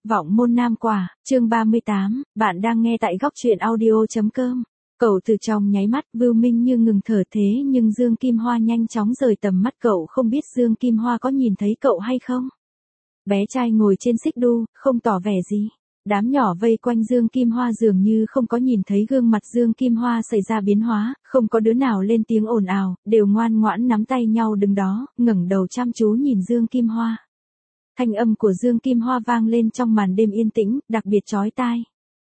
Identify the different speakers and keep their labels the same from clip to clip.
Speaker 1: Vọng môn nam quả, chương 38, bạn đang nghe tại góc truyện audio.com. Cậu từ trong nháy mắt, Vưu Minh như ngừng thở thế nhưng Dương Kim Hoa nhanh chóng rời tầm mắt cậu, không biết Dương Kim Hoa có nhìn thấy cậu hay không. Bé trai ngồi trên xích đu, không tỏ vẻ gì. Đám nhỏ vây quanh Dương Kim Hoa dường như không có nhìn thấy gương mặt Dương Kim Hoa xảy ra biến hóa, không có đứa nào lên tiếng ồn ào, đều ngoan ngoãn nắm tay nhau đứng đó, ngẩng đầu chăm chú nhìn Dương Kim Hoa. Thanh âm của Dương Kim Hoa vang lên trong màn đêm yên tĩnh, đặc biệt chói tai.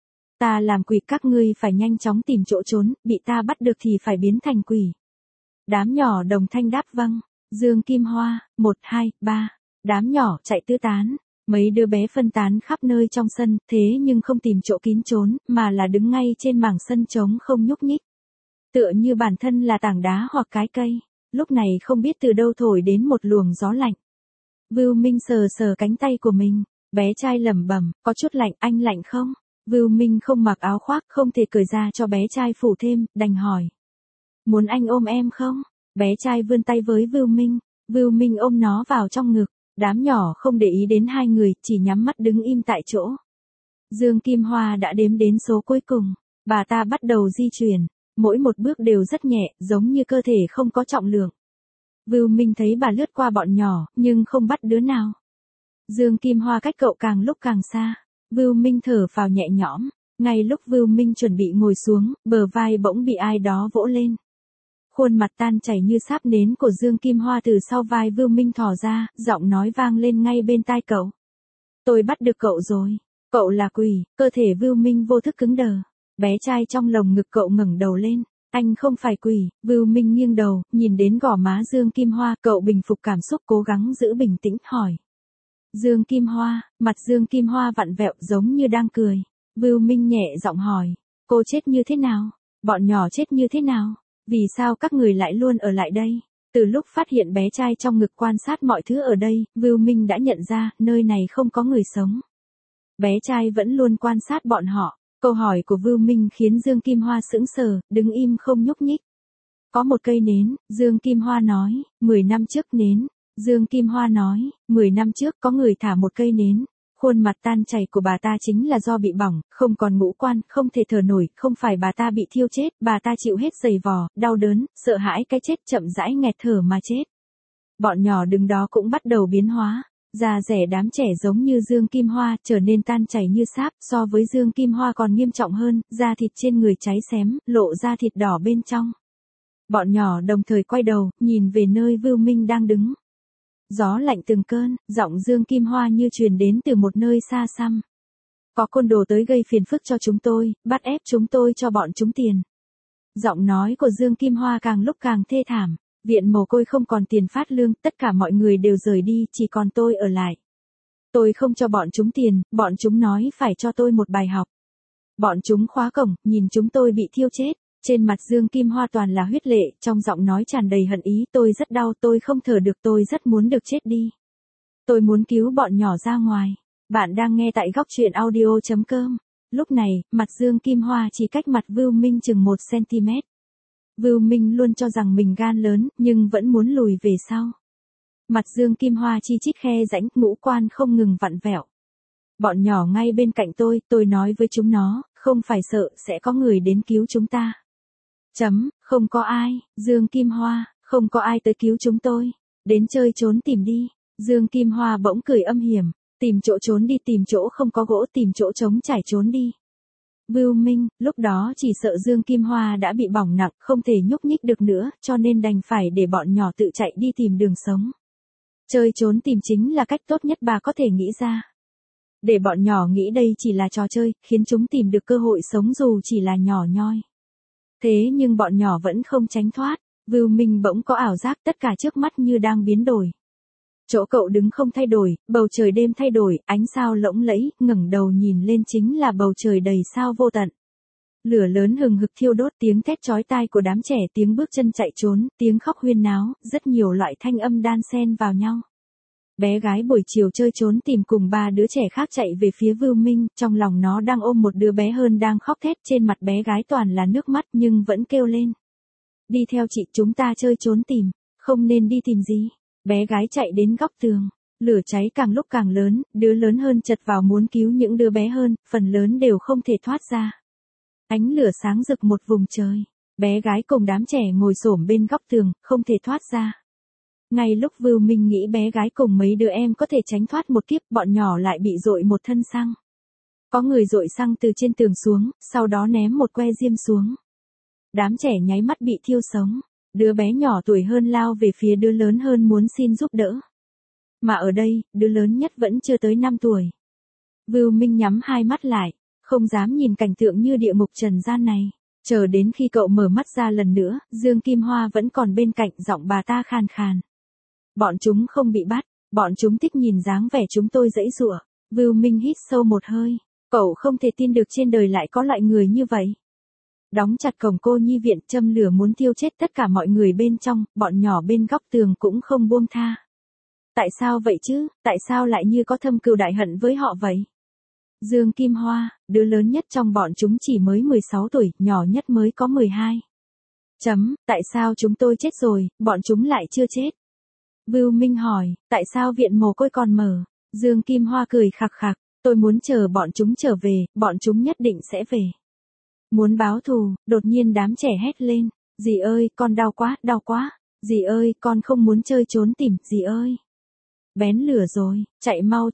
Speaker 1: Ta làm quỷ, các ngươi phải nhanh chóng tìm chỗ trốn, bị ta bắt được thì phải biến thành quỷ. Đám nhỏ đồng thanh đáp vâng. Dương Kim Hoa, 1, 2, 3. Đám nhỏ chạy tứ tán. Mấy đứa bé phân tán khắp nơi trong sân, thế nhưng không tìm chỗ kín trốn, mà là đứng ngay trên mảng sân trống không nhúc nhích. Tựa như bản thân là tảng đá hoặc cái cây. Lúc này không biết từ đâu thổi đến một luồng gió lạnh. Vưu Minh sờ sờ cánh tay của mình, bé trai lẩm bẩm, có chút lạnh, anh lạnh không? Vưu Minh không mặc áo khoác, không thể cởi ra cho bé trai phủ thêm, đành hỏi. Muốn anh ôm em không? Bé trai vươn tay với Vưu Minh ôm nó vào trong ngực, đám nhỏ không để ý đến hai người, chỉ nhắm mắt đứng im tại chỗ. Dương Kim Hoa đã đếm đến số cuối cùng, bà ta bắt đầu di chuyển, mỗi một bước đều rất nhẹ, giống như cơ thể không có trọng lượng. Vưu Minh thấy bà lướt qua bọn nhỏ, nhưng không bắt đứa nào. Dương Kim Hoa cách cậu càng lúc càng xa. Vưu Minh thở phào nhẹ nhõm. Ngay lúc Vưu Minh chuẩn bị ngồi xuống, bờ vai bỗng bị ai đó vỗ lên. Khuôn mặt tan chảy như sáp nến của Dương Kim Hoa từ sau vai Vưu Minh thò ra, giọng nói vang lên ngay bên tai cậu. Tôi bắt được cậu rồi. Cậu là quỷ. Cơ thể Vưu Minh vô thức cứng đờ. Bé trai trong lồng ngực cậu ngẩng đầu lên. Anh không phải quỷ. Vưu Minh nghiêng đầu, nhìn đến gò má Dương Kim Hoa, cậu bình phục cảm xúc, cố gắng giữ bình tĩnh, hỏi. Dương Kim Hoa, mặt Dương Kim Hoa vặn vẹo giống như đang cười. Vưu Minh nhẹ giọng hỏi, cô chết như thế nào? Bọn nhỏ chết như thế nào? Vì sao các người lại luôn ở lại đây? Từ lúc phát hiện bé trai trong ngực quan sát mọi thứ ở đây, Vưu Minh đã nhận ra, nơi này không có người sống. Bé trai vẫn luôn quan sát bọn họ. Câu hỏi của Vưu Minh khiến Dương Kim Hoa sững sờ, đứng im không nhúc nhích. Có một cây nến, Dương Kim Hoa nói, 10 năm trước nến. Dương Kim Hoa nói, 10 năm trước có người thả một cây nến. Khuôn mặt tan chảy của bà ta chính là do bị bỏng, không còn ngũ quan, không thể thở nổi, không phải bà ta bị thiêu chết, bà ta chịu hết giày vò, đau đớn, sợ hãi cái chết, chậm rãi nghẹt thở mà chết. Bọn nhỏ đứng đó cũng bắt đầu biến hóa. Da rẻ đám trẻ giống như Dương Kim Hoa, trở nên tan chảy như sáp, so với Dương Kim Hoa còn nghiêm trọng hơn, da thịt trên người cháy xém, lộ ra thịt đỏ bên trong. Bọn nhỏ đồng thời quay đầu, nhìn về nơi Vưu Minh đang đứng. Gió lạnh từng cơn, giọng Dương Kim Hoa như truyền đến từ một nơi xa xăm. Có côn đồ tới gây phiền phức cho chúng tôi, bắt ép chúng tôi cho bọn chúng tiền. Giọng nói của Dương Kim Hoa càng lúc càng thê thảm. Viện mồ côi không còn tiền phát lương, tất cả mọi người đều rời đi, chỉ còn tôi ở lại. Tôi không cho bọn chúng tiền, bọn chúng nói phải cho tôi một bài học. Bọn chúng khóa cổng, nhìn chúng tôi bị thiêu chết. Trên mặt Dương Kim Hoa toàn là huyết lệ, trong giọng nói tràn đầy hận ý, tôi rất đau, tôi không thở được, tôi rất muốn được chết đi. Tôi muốn cứu bọn nhỏ ra ngoài. Bạn đang nghe tại góc truyện audio.com. Lúc này, mặt Dương Kim Hoa chỉ cách mặt Vưu Minh chừng 1 cm. Vưu Minh luôn cho rằng mình gan lớn, nhưng vẫn muốn lùi về sau. Mặt Dương Kim Hoa chi chít khe rãnh, ngũ quan không ngừng vặn vẹo. Bọn nhỏ ngay bên cạnh tôi nói với chúng nó, không phải sợ, sẽ có người đến cứu chúng ta. Không có ai, Dương Kim Hoa, không có ai tới cứu chúng tôi. Đến chơi trốn tìm đi. Dương Kim Hoa bỗng cười âm hiểm, tìm chỗ trốn đi, tìm chỗ không có gỗ, tìm chỗ trống trải trốn đi. Vưu Minh, lúc đó chỉ sợ Dương Kim Hoa đã bị bỏng nặng, không thể nhúc nhích được nữa, cho nên đành phải để bọn nhỏ tự chạy đi tìm đường sống. Chơi trốn tìm chính là cách tốt nhất bà có thể nghĩ ra. Để bọn nhỏ nghĩ đây chỉ là trò chơi, khiến chúng tìm được cơ hội sống dù chỉ là nhỏ nhoi. Thế nhưng bọn nhỏ vẫn không tránh thoát. Vưu Minh bỗng có ảo giác tất cả trước mắt như đang biến đổi. Chỗ cậu đứng không thay đổi, bầu trời đêm thay đổi, ánh sao lộng lẫy, ngẩng đầu nhìn lên chính là bầu trời đầy sao vô tận. Lửa lớn hừng hực thiêu đốt, tiếng thét chói tai của đám trẻ, tiếng bước chân chạy trốn, tiếng khóc huyên náo, rất nhiều loại thanh âm đan xen vào nhau. Bé gái buổi chiều chơi trốn tìm cùng 3 đứa trẻ khác chạy về phía Vưu Minh, trong lòng nó đang ôm một đứa bé hơn đang khóc thét, trên mặt bé gái toàn là nước mắt nhưng vẫn kêu lên. Đi theo chị, chúng ta chơi trốn tìm, không nên đi tìm gì. Bé gái chạy đến góc tường, Lửa cháy càng lúc càng lớn, đứa lớn hơn chật vào muốn cứu những đứa bé hơn, phần lớn đều không thể thoát ra. Ánh lửa sáng rực một vùng trời. Bé gái cùng đám trẻ ngồi xổm bên góc tường, không thể thoát ra. Ngay lúc Vưu Minh nghĩ bé gái cùng mấy đứa em có thể tránh thoát một kiếp, bọn nhỏ lại bị dội một thân xăng. Có người dội xăng từ trên tường xuống, sau đó ném một que diêm xuống. Đám trẻ nháy mắt bị thiêu sống. Đứa bé nhỏ tuổi hơn lao về phía đứa lớn hơn muốn xin giúp đỡ. Mà ở đây, đứa lớn nhất vẫn chưa tới 5 tuổi. Vưu Minh nhắm hai mắt lại, không dám nhìn cảnh tượng như địa ngục trần gian này. Chờ đến khi cậu mở mắt ra lần nữa, Dương Kim Hoa vẫn còn bên cạnh, giọng bà ta khàn khàn. Bọn chúng không bị bắt, bọn chúng thích nhìn dáng vẻ chúng tôi giãy giụa. Vưu Minh hít sâu một hơi, cậu không thể tin được trên đời lại có loại người như vậy. Đóng chặt cổng cô nhi viện, châm lửa muốn thiêu chết tất cả mọi người bên trong, bọn nhỏ bên góc tường cũng không buông tha. Tại sao vậy chứ, tại sao lại như có thâm cừu đại hận với họ vậy? Dương Kim Hoa, đứa lớn nhất trong bọn chúng chỉ mới 16 tuổi, nhỏ nhất mới có 12. Tại sao chúng tôi chết rồi, bọn chúng lại chưa chết? Vưu Minh hỏi, tại sao viện mồ côi còn mở? Dương Kim Hoa cười khặc khặc, tôi muốn chờ bọn chúng trở về, bọn chúng nhất định sẽ về. Muốn báo thù, đột nhiên đám trẻ hét lên, dì ơi, con đau quá, dì ơi, con không muốn chơi trốn tìm, dì ơi. Bén lửa rồi, chạy mau,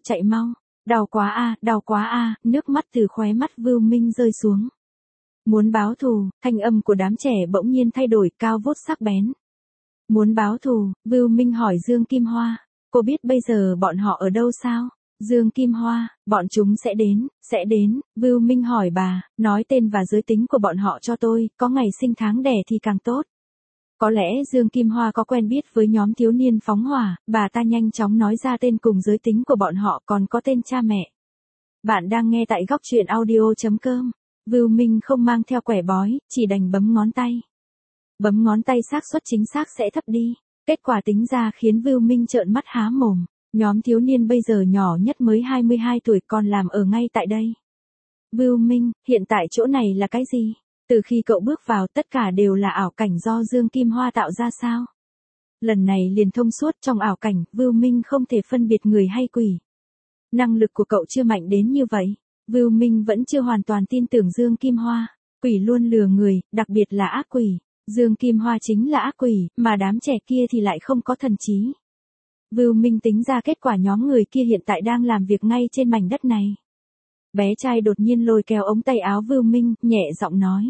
Speaker 1: đau quá a, nước mắt từ khóe mắt Vưu Minh rơi xuống. Muốn báo thù, thanh âm của đám trẻ bỗng nhiên thay đổi, cao vút sắc bén. Muốn báo thù, Vưu Minh hỏi Dương Kim Hoa, cô biết bây giờ bọn họ ở đâu sao? Dương Kim Hoa, bọn chúng sẽ đến, Vưu Minh hỏi bà, nói tên và giới tính của bọn họ cho tôi, có ngày sinh tháng đẻ thì càng tốt. Có lẽ Dương Kim Hoa có quen biết với nhóm thiếu niên phóng hỏa, bà ta nhanh chóng nói ra tên cùng giới tính của bọn họ, còn có tên cha mẹ. Bạn đang nghe tại góc truyện audio.com. Vưu Minh không mang theo quẻ bói, chỉ đành bấm ngón tay. Bấm ngón tay xác suất chính xác sẽ thấp đi. Kết quả tính ra khiến Vưu Minh trợn mắt há mồm. Nhóm thiếu niên bây giờ nhỏ nhất mới 22 tuổi, còn làm ở ngay tại đây. Vưu Minh, hiện tại chỗ này là cái gì? Từ khi cậu bước vào tất cả đều là ảo cảnh do Dương Kim Hoa tạo ra sao? Lần này liền thông suốt, trong ảo cảnh, Vưu Minh không thể phân biệt người hay quỷ. Năng lực của cậu chưa mạnh đến như vậy. Vưu Minh vẫn chưa hoàn toàn tin tưởng Dương Kim Hoa. Quỷ luôn lừa người, đặc biệt là ác quỷ. Dương Kim Hoa chính là ác quỷ, mà đám trẻ kia thì lại không có thần trí. Vưu Minh tính ra kết quả nhóm người kia hiện tại đang làm việc ngay trên mảnh đất này. Bé trai đột nhiên lôi kéo ống tay áo Vưu Minh, nhẹ giọng nói.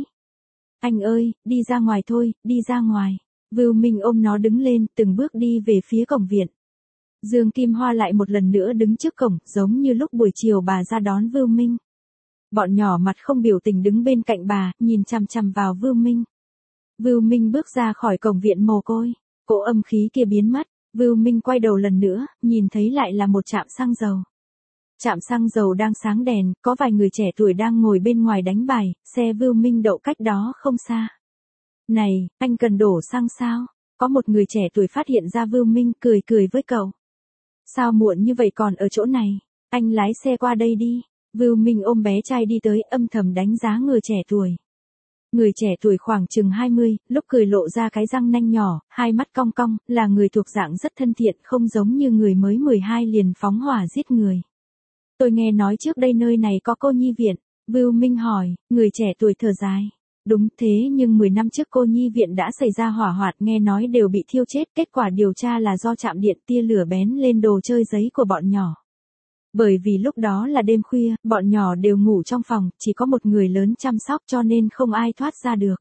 Speaker 1: Anh ơi, đi ra ngoài thôi, đi ra ngoài. Vưu Minh ôm nó đứng lên, từng bước đi về phía cổng viện. Dương Kim Hoa lại một lần nữa đứng trước cổng, giống như lúc buổi chiều bà ra đón Vưu Minh. Bọn nhỏ mặt không biểu tình đứng bên cạnh bà, nhìn chằm chằm vào Vưu Minh. Vưu Minh bước ra khỏi cổng viện mồ côi, cỗ âm khí kia biến mất. Vưu Minh quay đầu lần nữa, nhìn thấy lại là một trạm xăng dầu. Trạm xăng dầu đang sáng đèn, có vài người trẻ tuổi đang ngồi bên ngoài đánh bài, xe Vưu Minh đậu cách đó không xa. Này, anh cần đổ xăng sao? Có một người trẻ tuổi phát hiện ra Vưu Minh, cười với cậu. Sao muộn như vậy còn ở chỗ này? Anh lái xe qua đây đi. Vưu Minh ôm bé trai đi tới, âm thầm đánh giá người trẻ tuổi. Người trẻ tuổi khoảng chừng 20, lúc cười lộ ra cái răng nanh nhỏ, hai mắt cong cong, là người thuộc dạng rất thân thiện, không giống như người mới 12 liền phóng hỏa giết người. Tôi nghe nói trước đây nơi này có cô nhi viện. Vưu Minh hỏi, người trẻ tuổi thở dài. Đúng thế, nhưng 10 năm trước cô nhi viện đã xảy ra hỏa hoạn, nghe nói đều bị thiêu chết, kết quả điều tra là do chạm điện, tia lửa bén lên đồ chơi giấy của bọn nhỏ. Bởi vì lúc đó là đêm khuya, bọn nhỏ đều ngủ trong phòng, chỉ có một người lớn chăm sóc cho nên không ai thoát ra được.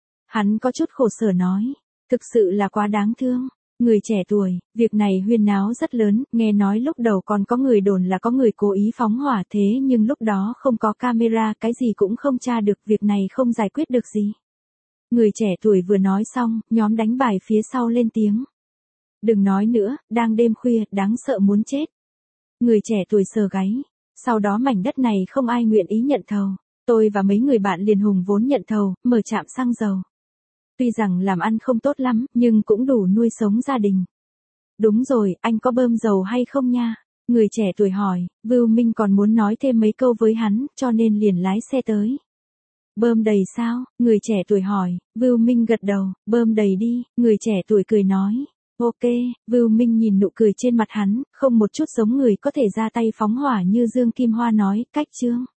Speaker 1: Hắn có chút khổ sở nói, thực sự là quá đáng thương. Người trẻ tuổi, việc này huyên náo rất lớn, nghe nói lúc đầu còn có người đồn là có người cố ý phóng hỏa, thế nhưng lúc đó không có camera, cái gì cũng không tra được, việc này không giải quyết được gì. Người trẻ tuổi vừa nói xong, nhóm đánh bài phía sau lên tiếng. Đừng nói nữa, đang đêm khuya, đáng sợ muốn chết. Người trẻ tuổi sờ gáy. Sau đó mảnh đất này không ai nguyện ý nhận thầu. Tôi và mấy người bạn liền hùng vốn nhận thầu, mở trạm xăng dầu. Tuy rằng làm ăn không tốt lắm, nhưng cũng đủ nuôi sống gia đình. Đúng rồi, anh có bơm dầu hay không nha? Người trẻ tuổi hỏi, Vưu Minh còn muốn nói thêm mấy câu với hắn, cho nên liền lái xe tới. Bơm đầy sao? Người trẻ tuổi hỏi, Vưu Minh gật đầu, bơm đầy đi, người trẻ tuổi cười nói. Ok, Vưu Minh nhìn nụ cười trên mặt hắn, không một chút giống người có thể ra tay phóng hỏa như Dương Kim Hoa nói, cách chương.